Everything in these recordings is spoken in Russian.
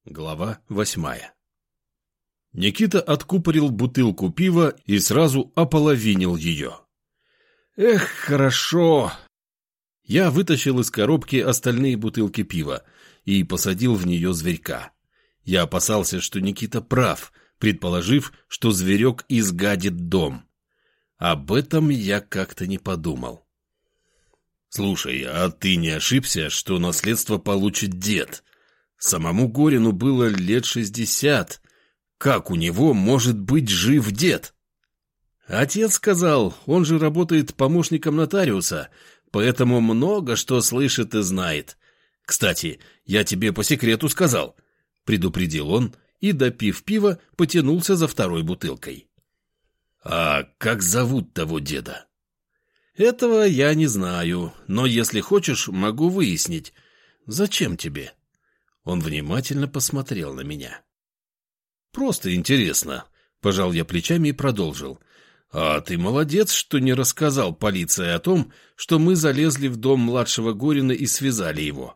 Глава 8. Никита откупорил бутылку пива и сразу ополовинил ее. Эх, хорошо! Я вытащил из коробки остальные бутылки пива и посадил в нее зверька. Я опасался, что Никита прав, предположив, что зверек изгадит дом. Об этом я как-то не подумал. Слушай, а ты не ошибся, что наследство получит дед? Самому Горину было лет 60. Как у него может быть жив дед? Отец сказал, он же работает помощником нотариуса, поэтому много что слышит и знает. Кстати, я тебе по секрету сказал, предупредил он и, допив пива, потянулся за второй бутылкой. А как зовут того деда? Этого я не знаю, но если хочешь, могу выяснить. Зачем тебе? Он внимательно посмотрел на меня. «Просто интересно», — пожал я плечами и продолжил. «А ты молодец, что не рассказал полиции о том, что мы залезли в дом младшего Горина и связали его.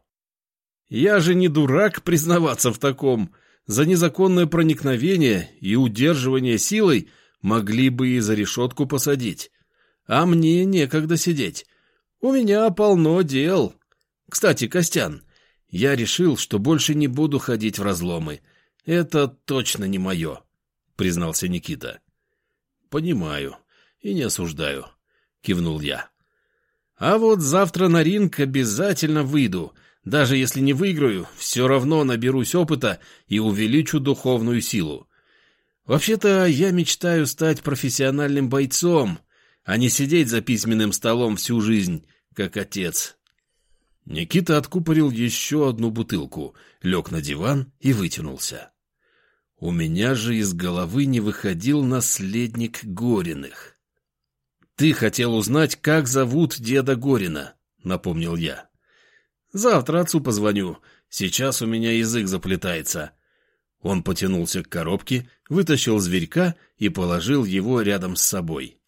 Я же не дурак признаваться в таком. За незаконное проникновение и удерживание силой могли бы и за решетку посадить. А мне некогда сидеть. У меня полно дел. Кстати, Костян, я решил, что больше не буду ходить в разломы. Это точно не мое», — признался Никита. «Понимаю и не осуждаю», — кивнул я. «А вот завтра на ринг обязательно выйду. Даже если не выиграю, все равно наберусь опыта и увеличу духовную силу. Вообще-то я мечтаю стать профессиональным бойцом, а не сидеть за письменным столом всю жизнь, как отец». Никита откупорил еще одну бутылку, лег на диван и вытянулся. У меня же из головы не выходил наследник Гориных. «Ты хотел узнать, как зовут деда Горина», — напомнил я. «Завтра отцу позвоню, сейчас у меня язык заплетается». Он потянулся к коробке, вытащил зверька и положил его рядом с собой.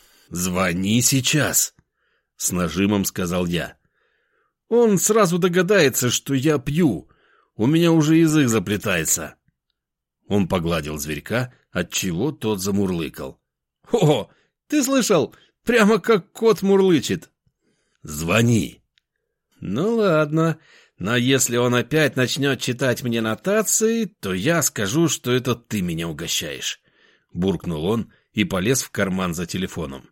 «Звони сейчас», — с нажимом сказал я. «Он сразу догадается, что я пью. У меня уже язык заплетается». Он погладил зверька, отчего тот замурлыкал. «О, ты слышал? Прямо как кот мурлычет». «Звони». «Ну ладно, но если он опять начнет читать мне нотации, то я скажу, что это ты меня угощаешь», — буркнул он и полез в карман за телефоном.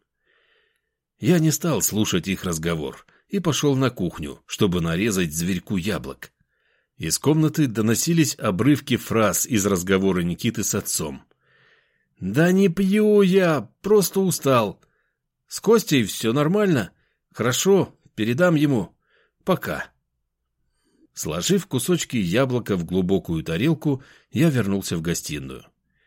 Я не стал слушать их разговор и пошел на кухню, чтобы нарезать зверьку яблок. Из комнаты доносились обрывки фраз из разговора Никиты с отцом. «Да не пью я, просто устал. С Костей все нормально? Хорошо, передам ему. Пока». Сложив кусочки яблока в глубокую тарелку, я вернулся в гостиную.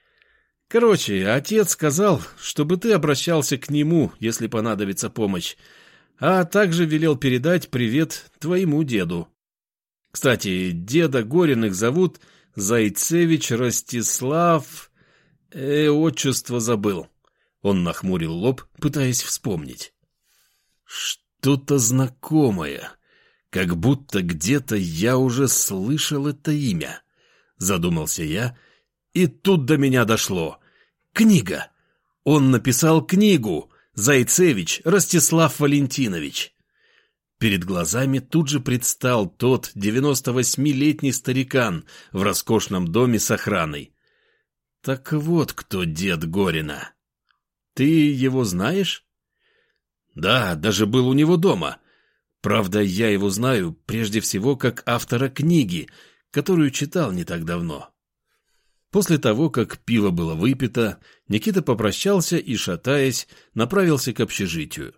«Короче, отец сказал, чтобы ты обращался к нему, если понадобится помощь, а также велел передать привет твоему деду. Кстати, деда Гориных зовут Зайцевич Ростислав... отчество забыл». Он нахмурил лоб, пытаясь вспомнить. «Что-то знакомое, как будто где-то я уже слышал это имя», — задумался я, и тут до меня дошло. Книга! Он написал книгу «Зайцевич Ростислав Валентинович». Перед глазами тут же предстал тот 98-летний старикан в роскошном доме с охраной. Так вот кто дед Горина. Ты его знаешь? Да, даже был у него дома. Правда, я его знаю прежде всего как автора книги, которую читал не так давно. После того, как пиво было выпито, Никита попрощался и, шатаясь, направился к общежитию.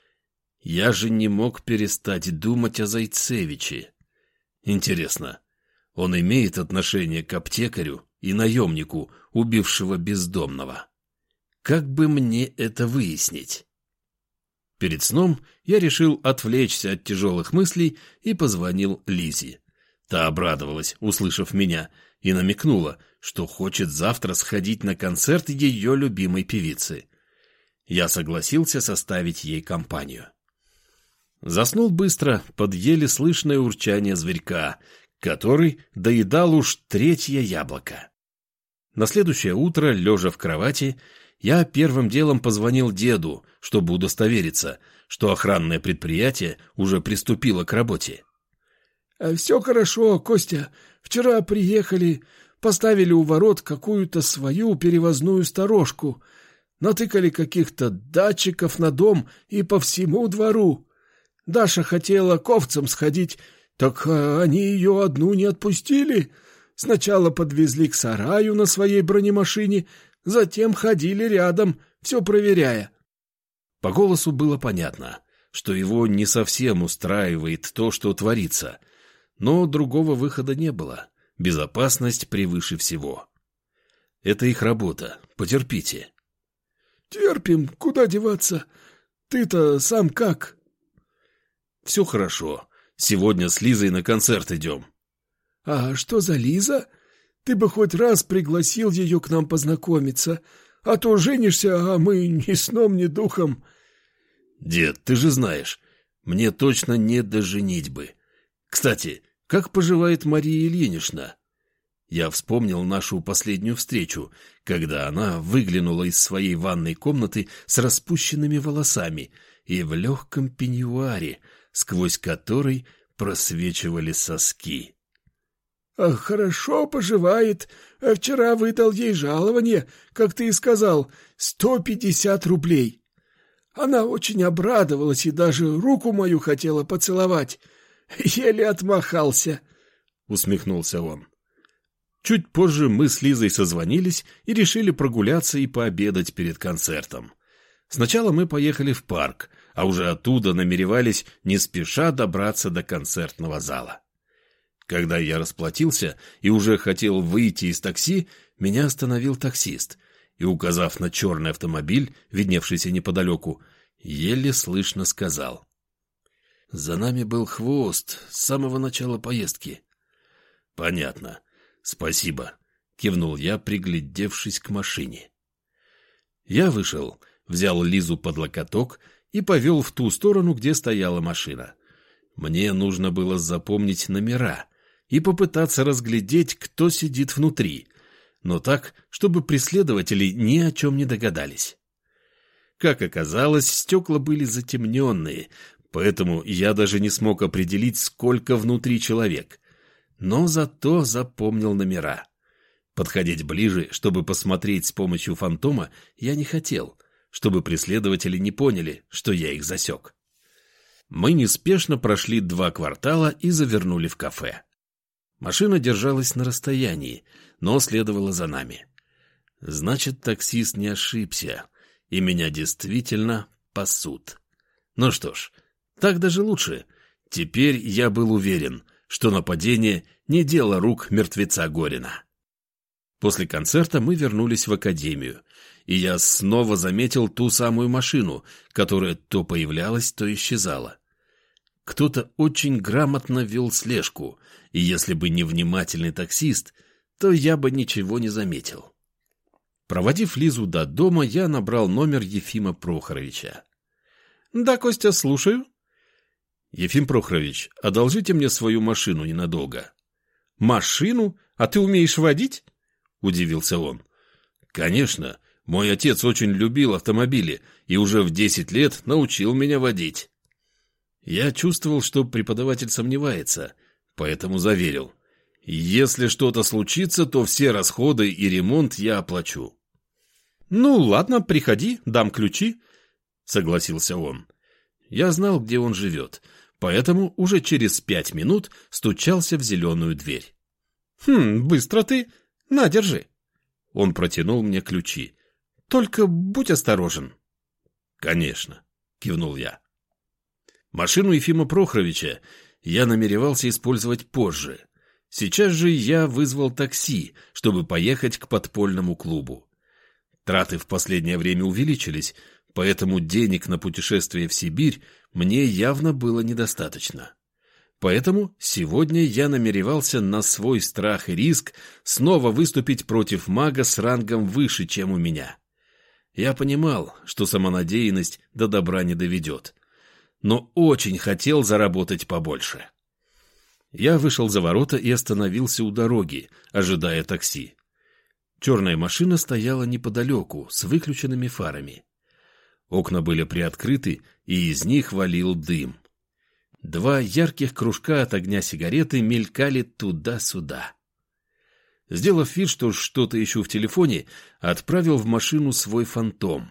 Я же не мог перестать думать о Зайцевиче. Интересно, он имеет отношение к аптекарю и наемнику, убившего бездомного? Как бы мне это выяснить? Перед сном я решил отвлечься от тяжелых мыслей и позвонил Лизе. Та обрадовалась, услышав меня, и намекнула, что хочет завтра сходить на концерт ее любимой певицы. Я согласился составить ей компанию. Заснул быстро под еле слышное урчание зверька, который доедал уж третье яблоко. На следующее утро, лежа в кровати, я первым делом позвонил деду, чтобы удостовериться, что охранное предприятие уже приступило к работе. «Все хорошо, Костя. Вчера приехали, поставили у ворот какую-то свою перевозную сторожку, натыкали каких-то датчиков на дом и по всему двору. Даша хотела к овцам сходить, так они ее одну не отпустили. Сначала подвезли к сараю на своей бронемашине, затем ходили рядом, все проверяя». По голосу было понятно, что его не совсем устраивает то, что творится, но другого выхода не было. Безопасность превыше всего. Это их работа. Потерпите. «Терпим, куда деваться? Ты-то сам как?» «Все хорошо. Сегодня с Лизой на концерт идем». «А что за Лиза? Ты бы хоть раз пригласил ее к нам познакомиться, а то женишься, а мы ни сном, ни духом». «Дед, ты же знаешь, мне точно не до женитьбы. Кстати, как поживает Мария Ильинична?» Я вспомнил нашу последнюю встречу, когда она выглянула из своей ванной комнаты с распущенными волосами и в легком пеньюаре, сквозь который просвечивали соски. «Хорошо поживает. Вчера выдал ей жалование, как ты и сказал, 150 рублей. Она очень обрадовалась и даже руку мою хотела поцеловать. Еле отмахался», — усмехнулся он. Чуть позже мы с Лизой созвонились и решили прогуляться и пообедать перед концертом. Сначала мы поехали в парк, а уже оттуда намеревались не спеша добраться до концертного зала. Когда я расплатился и уже хотел выйти из такси, меня остановил таксист и, указав на черный автомобиль, видневшийся неподалеку, еле слышно сказал: «За нами был хвост с самого начала поездки». «Понятно. Спасибо», — кивнул я, приглядевшись к машине. Я вышел, взял Лизу под локоток и повел в ту сторону, где стояла машина. Мне нужно было запомнить номера и попытаться разглядеть, кто сидит внутри, но так, чтобы преследователи ни о чем не догадались. Как оказалось, стекла были затемненные, поэтому я даже не смог определить, сколько внутри человек. Но зато запомнил номера. Подходить ближе, чтобы посмотреть с помощью фантома, я не хотел, чтобы преследователи не поняли, что я их засек. Мы неспешно прошли 2 квартала и завернули в кафе. Машина держалась на расстоянии, но следовала за нами. Значит, таксист не ошибся, и меня действительно пасут. Ну что ж, так даже лучше. Теперь я был уверен, что нападение не дело рук мертвеца Горина. После концерта мы вернулись в академию, и я снова заметил ту самую машину, которая то появлялась, то исчезала. Кто-то очень грамотно вел слежку, и если бы не внимательный таксист, то я бы ничего не заметил. Проводив Лизу до дома, я набрал номер Ефима Прохоровича. «Да, Костя, слушаю». «Ефим Прохорович, одолжите мне свою машину ненадолго». «Машину? А ты умеешь водить?» — удивился он. «Конечно. Мой отец очень любил автомобили и уже в 10 лет научил меня водить». Я чувствовал, что преподаватель сомневается, поэтому заверил: «Если что-то случится, то все расходы и ремонт я оплачу». «Ну, ладно, приходи, дам ключи», — согласился он. Я знал, где он живет, поэтому уже через 5 минут стучался в зеленую дверь. «Быстро ты. На, держи». Он протянул мне ключи. «Только будь осторожен». «Конечно», — кивнул я. Машину Ефима Прохоровича я намеревался использовать позже. Сейчас же я вызвал такси, чтобы поехать к подпольному клубу. Траты в последнее время увеличились, поэтому денег на путешествие в Сибирь мне явно было недостаточно. Поэтому сегодня я намеревался на свой страх и риск снова выступить против мага с рангом выше, чем у меня. Я понимал, что самонадеянность до добра не доведет, но очень хотел заработать побольше. Я вышел за ворота и остановился у дороги, ожидая такси. Черная машина стояла неподалеку, с выключенными фарами. Окна были приоткрыты, и из них валил дым. 2 ярких кружка от огня сигареты мелькали туда-сюда. Сделав вид, что что-то ищу в телефоне, отправил в машину свой фантом.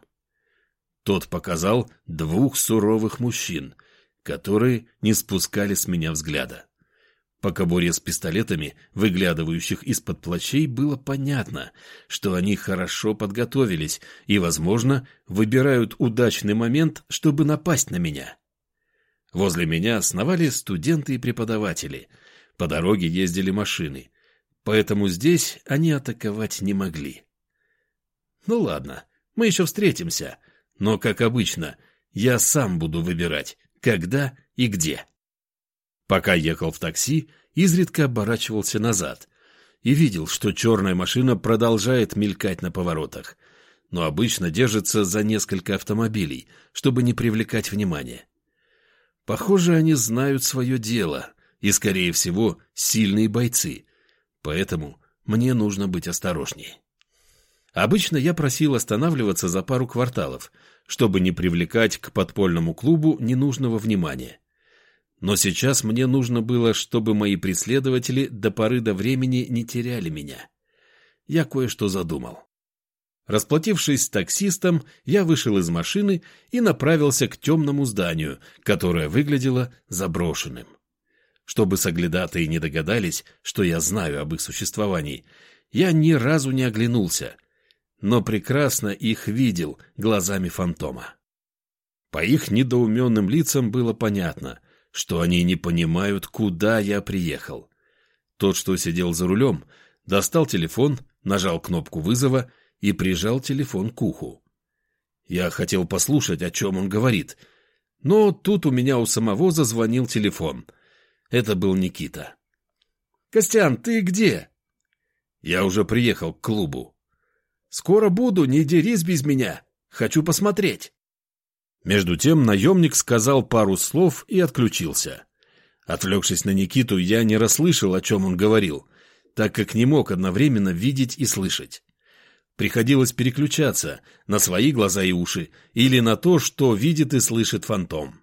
Тот показал 2 суровых мужчин, которые не спускали с меня взгляда. По кобуре с пистолетами, выглядывающих из-под плащей, было понятно, что они хорошо подготовились и, возможно, выбирают удачный момент, чтобы напасть на меня. Возле меня сновали студенты и преподаватели. По дороге ездили машины, поэтому здесь они атаковать не могли. Ну ладно, мы еще встретимся, но, как обычно, я сам буду выбирать, когда и где. Пока ехал в такси, изредка оборачивался назад и видел, что черная машина продолжает мелькать на поворотах, но обычно держится за несколько автомобилей, чтобы не привлекать внимания. Похоже, они знают свое дело и, скорее всего, сильные бойцы, поэтому мне нужно быть осторожней. Обычно я просил останавливаться за пару кварталов, чтобы не привлекать к подпольному клубу ненужного внимания. Но сейчас мне нужно было, чтобы мои преследователи до поры до времени не теряли меня. Я кое-что задумал. Расплатившись с таксистом, я вышел из машины и направился к темному зданию, которое выглядело заброшенным. Чтобы соглядатые не догадались, что я знаю об их существовании, я ни разу не оглянулся, но прекрасно их видел глазами фантома. По их недоуменным лицам было понятно, что они не понимают, куда я приехал. Тот, что сидел за рулем, достал телефон, нажал кнопку вызова и прижал телефон к уху. Я хотел послушать, о чем он говорит, но тут у меня у самого зазвонил телефон. Это был Никита. «Костян, ты где?» «Я уже приехал к клубу». «Скоро буду, не дерись без меня. Хочу посмотреть». Между тем наемник сказал пару слов и отключился. Отвлекшись на Никиту, я не расслышал, о чем он говорил, так как не мог одновременно видеть и слышать. Приходилось переключаться на свои глаза и уши или на то, что видит и слышит фантом.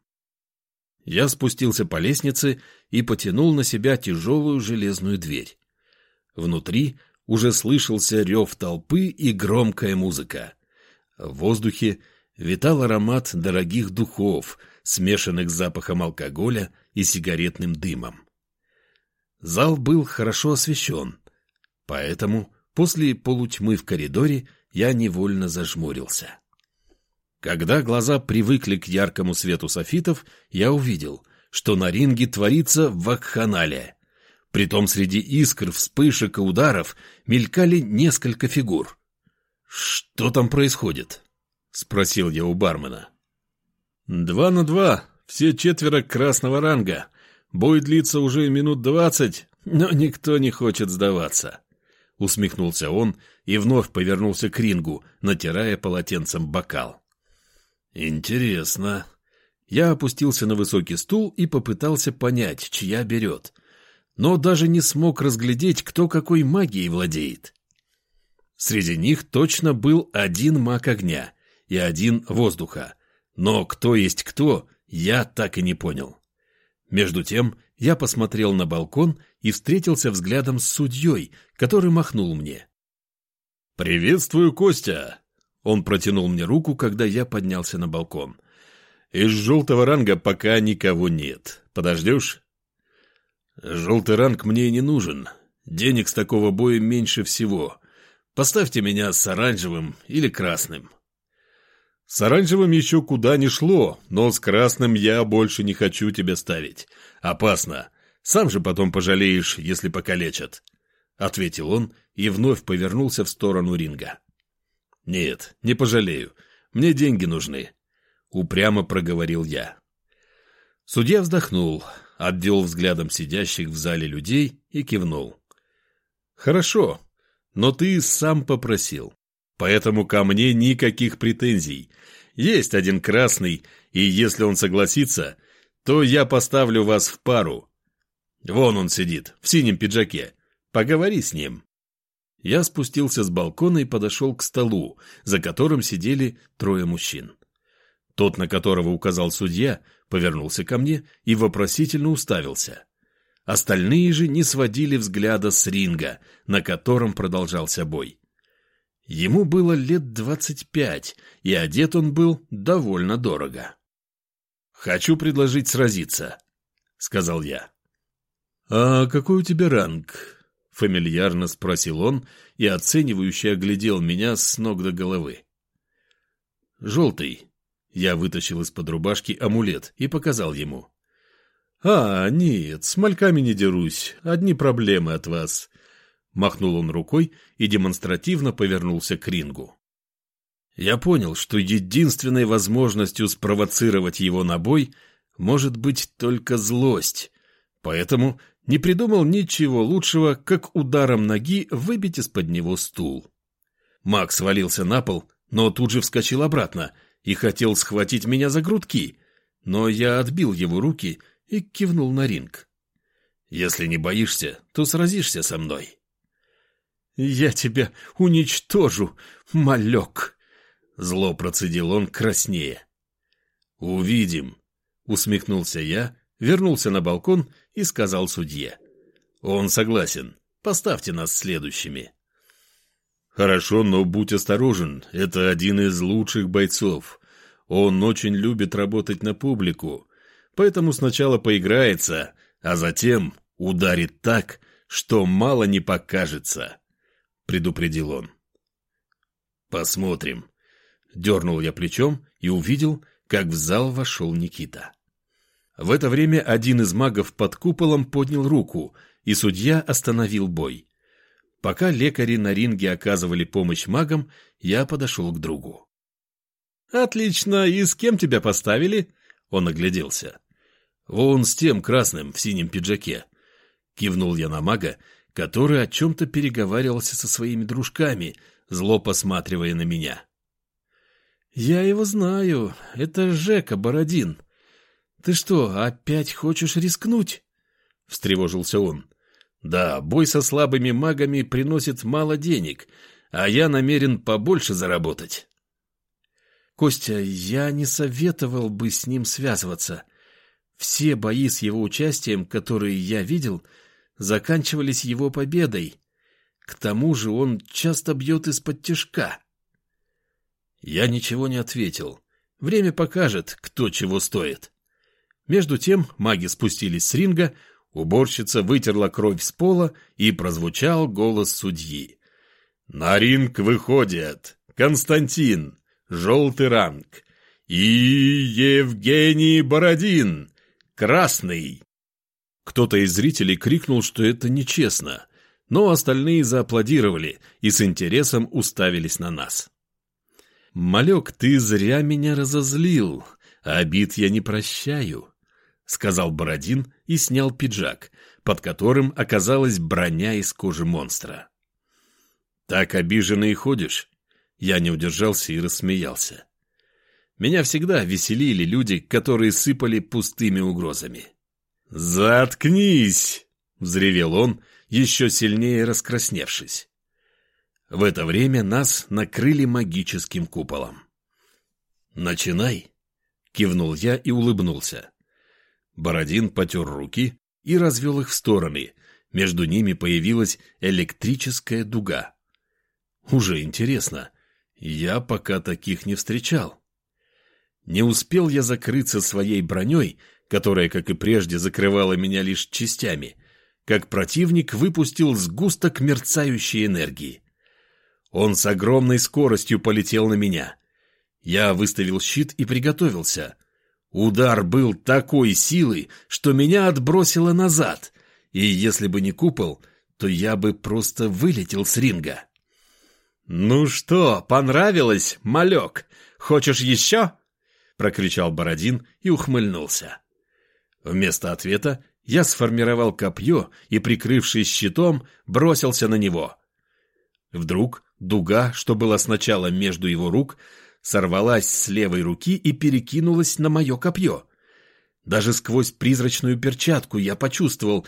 Я спустился по лестнице и потянул на себя тяжелую железную дверь. Внутри уже слышался рев толпы и громкая музыка. В воздухе витал аромат дорогих духов, смешанных с запахом алкоголя и сигаретным дымом. Зал был хорошо освещен, поэтому после полутьмы в коридоре я невольно зажмурился. Когда глаза привыкли к яркому свету софитов, я увидел, что на ринге творится вакханалия. Притом среди искр, вспышек и ударов мелькали несколько фигур. «Что там происходит?» — спросил я у бармена. 2 на 2, все 4 красного ранга. Бой длится уже минут 20, но никто не хочет сдаваться. Усмехнулся он и вновь повернулся к рингу, натирая полотенцем бокал. Интересно. Я опустился на высокий стул и попытался понять, чья берет. Но даже не смог разглядеть, кто какой магией владеет. Среди них точно был один маг огня и один воздуха, но кто есть кто, я так и не понял. Между тем я посмотрел на балкон и встретился взглядом с судьей, который махнул мне. «Приветствую, Костя!» Он протянул мне руку, когда я поднялся на балкон. «Из желтого ранга пока никого нет. Подождешь?» «Желтый ранг мне не нужен. Денег с такого боя меньше всего. Поставьте меня с оранжевым или красным». «С оранжевым еще куда ни шло, но с красным я больше не хочу тебя ставить. Опасно. Сам же потом пожалеешь, если покалечат», — ответил он и вновь повернулся в сторону ринга. «Нет, не пожалею. Мне деньги нужны», — упрямо проговорил я. Судья вздохнул, обвел взглядом сидящих в зале людей и кивнул. «Хорошо, но ты сам попросил. Поэтому ко мне никаких претензий. Есть один красный, и если он согласится, то я поставлю вас в пару. Вон он сидит, в синем пиджаке. Поговори с ним». Я спустился с балкона и подошел к столу, за которым сидели 3 мужчин. Тот, на которого указал судья, повернулся ко мне и вопросительно уставился. Остальные же не сводили взгляда с ринга, на котором продолжался бой. Ему было лет 25, и одет он был довольно дорого. «Хочу предложить сразиться», — сказал я. «А какой у тебя ранг?» — фамильярно спросил он и оценивающе оглядел меня с ног до головы. «Желтый». Я вытащил из-под рубашки амулет и показал ему. «А, нет, с мальками не дерусь, одни проблемы от вас». Махнул он рукой и демонстративно повернулся к рингу. Я понял, что единственной возможностью спровоцировать его на бой может быть только злость, поэтому не придумал ничего лучшего, как ударом ноги выбить из-под него стул. Маг свалился на пол, но тут же вскочил обратно и хотел схватить меня за грудки, но я отбил его руки и кивнул на ринг. «Если не боишься, то сразишься со мной». «Я тебя уничтожу, малек!» — зло процедил он краснее. «Увидим», — усмехнулся я, вернулся на балкон и сказал судье. «Он согласен, поставьте нас следующими». «Хорошо, но будь осторожен, это один из лучших бойцов. Он очень любит работать на публику, поэтому сначала поиграется, а затем ударит так, что мало не покажется», — предупредил он. «Посмотрим». Дернул я плечом и увидел, как в зал вошел Никита. В это время один из магов под куполом поднял руку, и судья остановил бой. Пока лекари на ринге оказывали помощь магам, я подошел к другу. «Отлично, и с кем тебя поставили?» Он огляделся. «Вон с тем красным в синем пиджаке». Кивнул я на мага, который о чем-то переговаривался со своими дружками, зло посматривая на меня. «Я его знаю, это Жека Бородин. Ты что, опять хочешь рискнуть?» — встревожился он. «Да, бой со слабыми магами приносит мало денег, а я намерен побольше заработать». «Костя, я не советовал бы с ним связываться. Все бои с его участием, которые я видел, заканчивались его победой. К тому же он часто бьет из-под тишка». Я ничего не ответил. Время покажет, кто чего стоит. Между тем маги спустились с ринга, уборщица вытерла кровь с пола, и прозвучал голос судьи. «На ринг выходят Константин, желтый ранг, и Евгений Бородин, красный». Кто-то из зрителей крикнул, что это нечестно, но остальные зааплодировали и с интересом уставились на нас. «Малек, ты зря меня разозлил, а обид я не прощаю», — сказал Бородин и снял пиджак, под которым оказалась броня из кожи монстра. «Так обиженный ходишь?» Я не удержался и рассмеялся. Меня всегда веселили люди, которые сыпали пустыми угрозами. «Заткнись!» — взревел он, еще сильнее раскрасневшись. В это время нас накрыли магическим куполом. «Начинай!» — кивнул я и улыбнулся. Бородин потер руки и развел их в стороны. Между ними появилась электрическая дуга. Уже интересно. Я пока таких не встречал. Не успел я закрыться своей броней, которая, как и прежде, закрывала меня лишь частями, как противник выпустил сгусток мерцающей энергии. Он с огромной скоростью полетел на меня. Я выставил щит и приготовился. Удар был такой силы, что меня отбросило назад, и если бы не купол, то я бы просто вылетел с ринга. «Ну что, понравилось, малек? Хочешь еще?» — прокричал Бородин и ухмыльнулся. Вместо ответа я сформировал копье и, прикрывшись щитом, бросился на него. Вдруг дуга, что была сначала между его рук, сорвалась с левой руки и перекинулась на мое копье. Даже сквозь призрачную перчатку я почувствовал,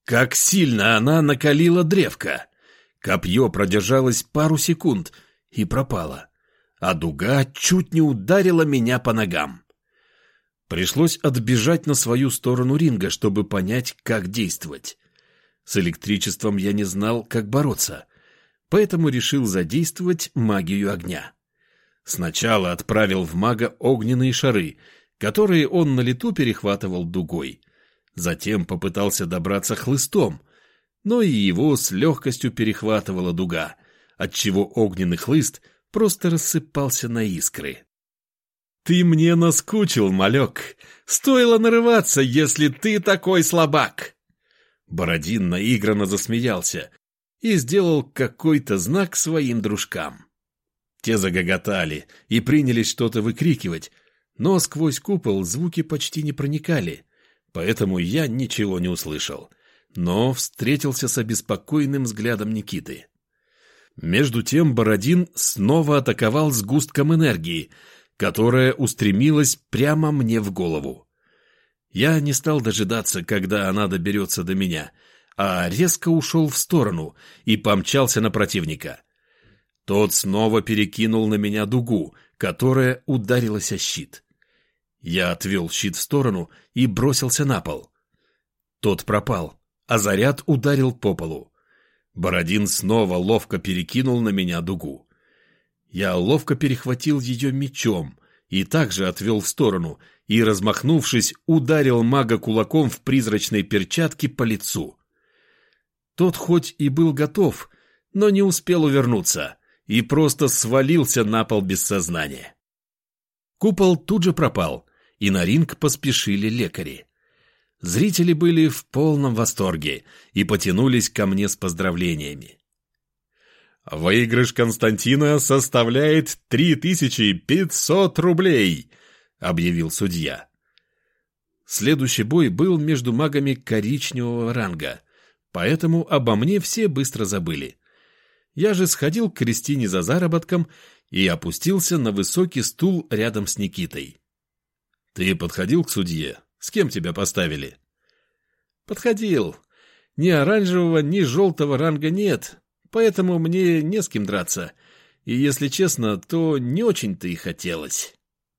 Как сильно она накалила древко! Копье продержалось пару секунд и пропало, а дуга чуть не ударила меня по ногам. Пришлось отбежать на свою сторону ринга, чтобы понять, как действовать. С электричеством я не знал, как бороться, поэтому решил задействовать магию огня. Сначала отправил в мага огненные шары, которые он на лету перехватывал дугой. Затем попытался добраться хлыстом, но и его с легкостью перехватывала дуга, отчего огненный хлыст просто рассыпался на искры. «Ты мне наскучил, малек! Стоило нарываться, если ты такой слабак!» Бородин наигранно засмеялся и сделал какой-то знак своим дружкам. Те загоготали и принялись что-то выкрикивать, но сквозь купол звуки почти не проникали, поэтому я ничего не услышал, но встретился с обеспокоенным взглядом Никиты. Между тем Бородин снова атаковал сгустком энергии, которая устремилась прямо мне в голову. Я не стал дожидаться, когда она доберется до меня, а резко ушел в сторону и помчался на противника. Тот снова перекинул на меня дугу, которая ударилась о щит. Я отвел щит в сторону и бросился на пол. Тот пропал, а заряд ударил по полу. Бородин снова ловко перекинул на меня дугу. Я ловко перехватил ее мечом и также отвел в сторону и, размахнувшись, ударил мага кулаком в призрачной перчатке по лицу. Тот хоть и был готов, но не успел увернуться и просто свалился на пол без сознания. Купол тут же пропал, и на ринг поспешили лекари. Зрители были в полном восторге и потянулись ко мне с поздравлениями. «Выигрыш Константина составляет 3500 рублей», — объявил судья. Следующий бой был между магами коричневого ранга, поэтому обо мне все быстро забыли. Я же сходил к Кристине за заработком и опустился на высокий стул рядом с Никитой. «Ты подходил к судье? С кем тебя поставили?» «Подходил. Ни оранжевого, ни желтого ранга нет, поэтому мне не с кем драться, и, если честно, то не очень-то и хотелось».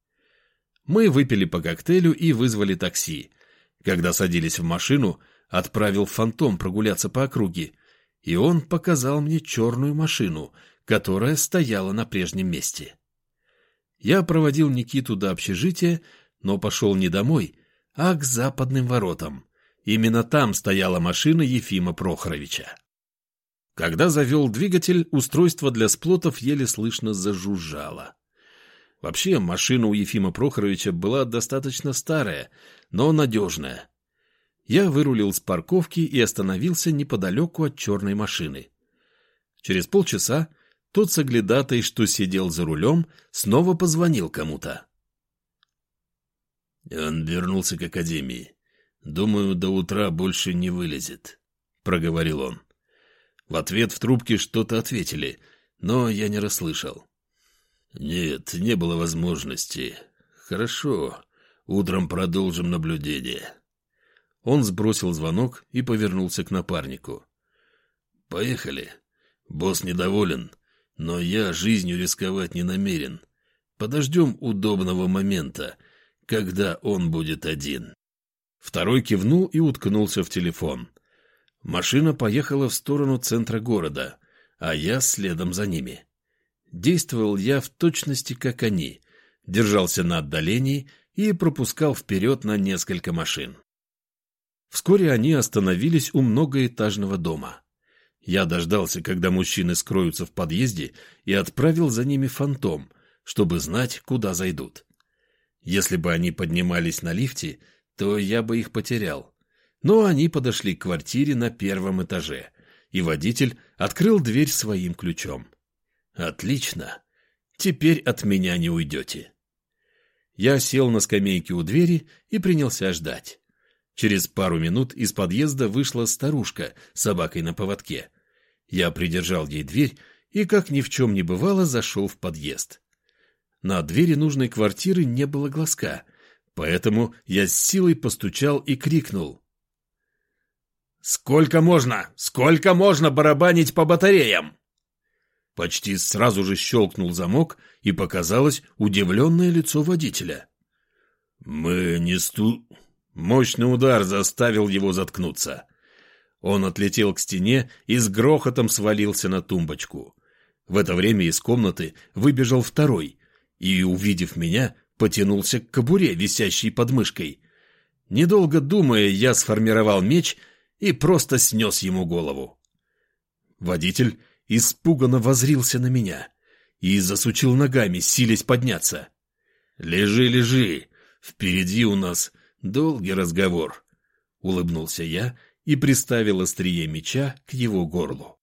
Мы выпили по коктейлю и вызвали такси. Когда садились в машину, отправил Фантом прогуляться по округе, и он показал мне черную машину, которая стояла на прежнем месте. Я проводил Никиту до общежития, но пошел не домой, а к западным воротам. Именно там стояла машина Ефима Прохоровича. Когда завел двигатель, устройство для сплотов еле слышно зажужжало. Вообще, машина у Ефима Прохоровича была достаточно старая, но надежная. Я вырулил с парковки и остановился неподалеку от черной машины. Через полчаса тот соглядатай, что сидел за рулем, снова позвонил кому-то. «Он вернулся к академии. Думаю, до утра больше не вылезет», — проговорил он. В ответ в трубке что-то ответили, но я не расслышал. «Нет, не было возможности. Хорошо, утром продолжим наблюдение». Он сбросил звонок и повернулся к напарнику. «Поехали. Босс недоволен, но я жизнью рисковать не намерен. Подождем удобного момента, когда он будет один». Второй кивнул и уткнулся в телефон. Машина поехала в сторону центра города, а я следом за ними. Действовал я в точности, как они, держался на отдалении и пропускал вперед на несколько машин. Вскоре они остановились у многоэтажного дома. Я дождался, когда мужчины скроются в подъезде, и отправил за ними Фантом, чтобы знать, куда зайдут. Если бы они поднимались на лифте, то я бы их потерял. Но они подошли к квартире на первом этаже, и водитель открыл дверь своим ключом. «Отлично! Теперь от меня не уйдете». Я сел на скамейке у двери и принялся ждать. Через пару минут из подъезда вышла старушка с собакой на поводке. Я придержал ей дверь и, как ни в чем не бывало, зашел в подъезд. На двери нужной квартиры не было глазка, поэтому я с силой постучал и крикнул. «Сколько можно? Сколько можно барабанить по батареям?» Почти сразу же щелкнул замок, и показалось удивленное лицо водителя. «Мы не Мощный удар заставил его заткнуться. Он отлетел к стене и с грохотом свалился на тумбочку. В это время из комнаты выбежал второй и, увидев меня, потянулся к кобуре, висящей под мышкой. Недолго думая, я сформировал меч и просто снес ему голову. Водитель испуганно воззрился на меня и засучил ногами, силясь подняться. «Лежи, лежи, впереди у нас долгий разговор», — улыбнулся я и приставил острие меча к его горлу.